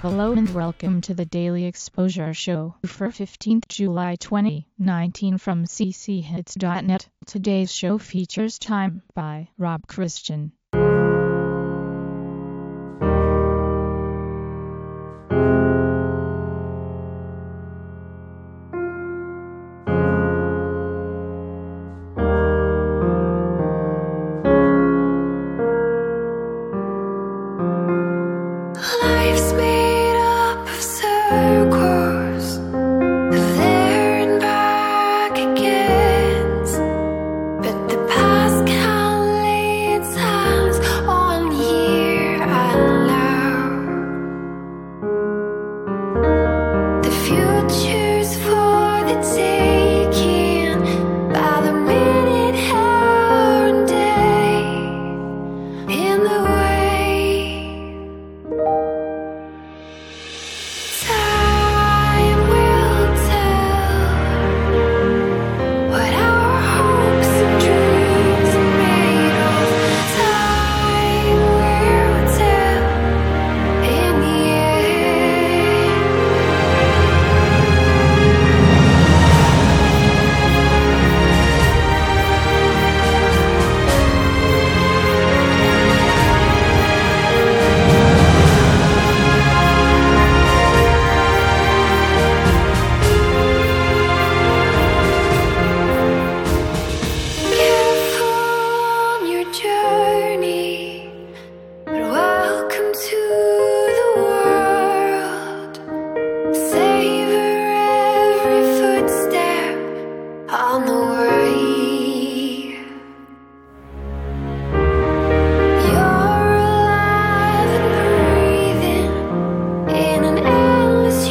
Hello and welcome to the Daily Exposure Show for 15th July 2019 from cchits.net. Today's show features Time by Rob Christian. Life's made up of circles, there and back again. But the past can lead times on here and now. The future's for the taking by the minute, hour and day. In the time will tell what our hopes and dreams are made of. Time will tell in the on the way. You're alive and breathing in an endless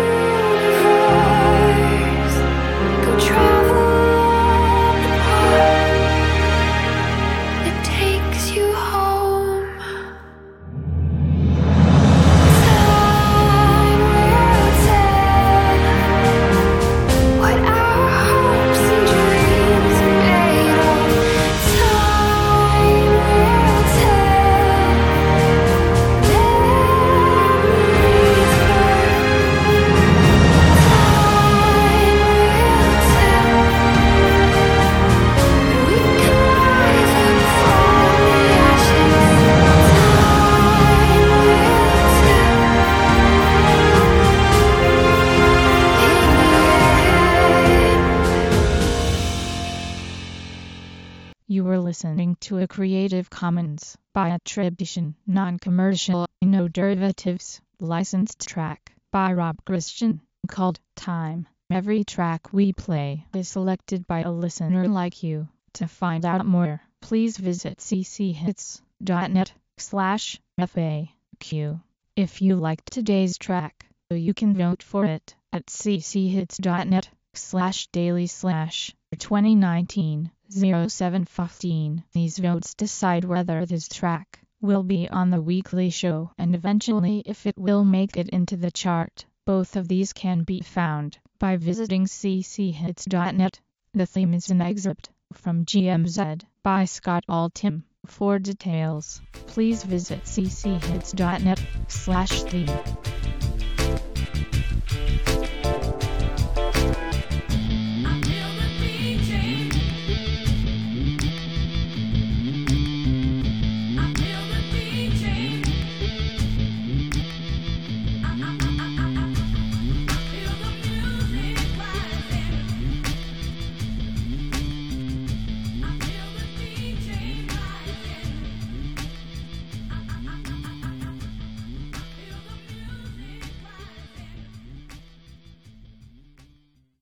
universe. Go travel the path that takes you home. Time will tell what our hopes and dreams are made of. Time will tell memories burn. Time will tell we can rise up from the ashes. Time will tell. You were listening to a Creative Commons by attribution, non-commercial, no derivatives, licensed track by Rob Christian called Time. Every track we play is selected by a listener like you. To find out more, please visit cchits.net/FAQ. If you liked today's track, you can vote for it at cchits.net/daily/2019-0715. These votes decide whether this track will be on the weekly show and eventually if it will make it into the chart. Both of these can be found by visiting cchits.net. The theme is an excerpt from GMZ by Scott Altham. For details, please visit cchits.net/theme.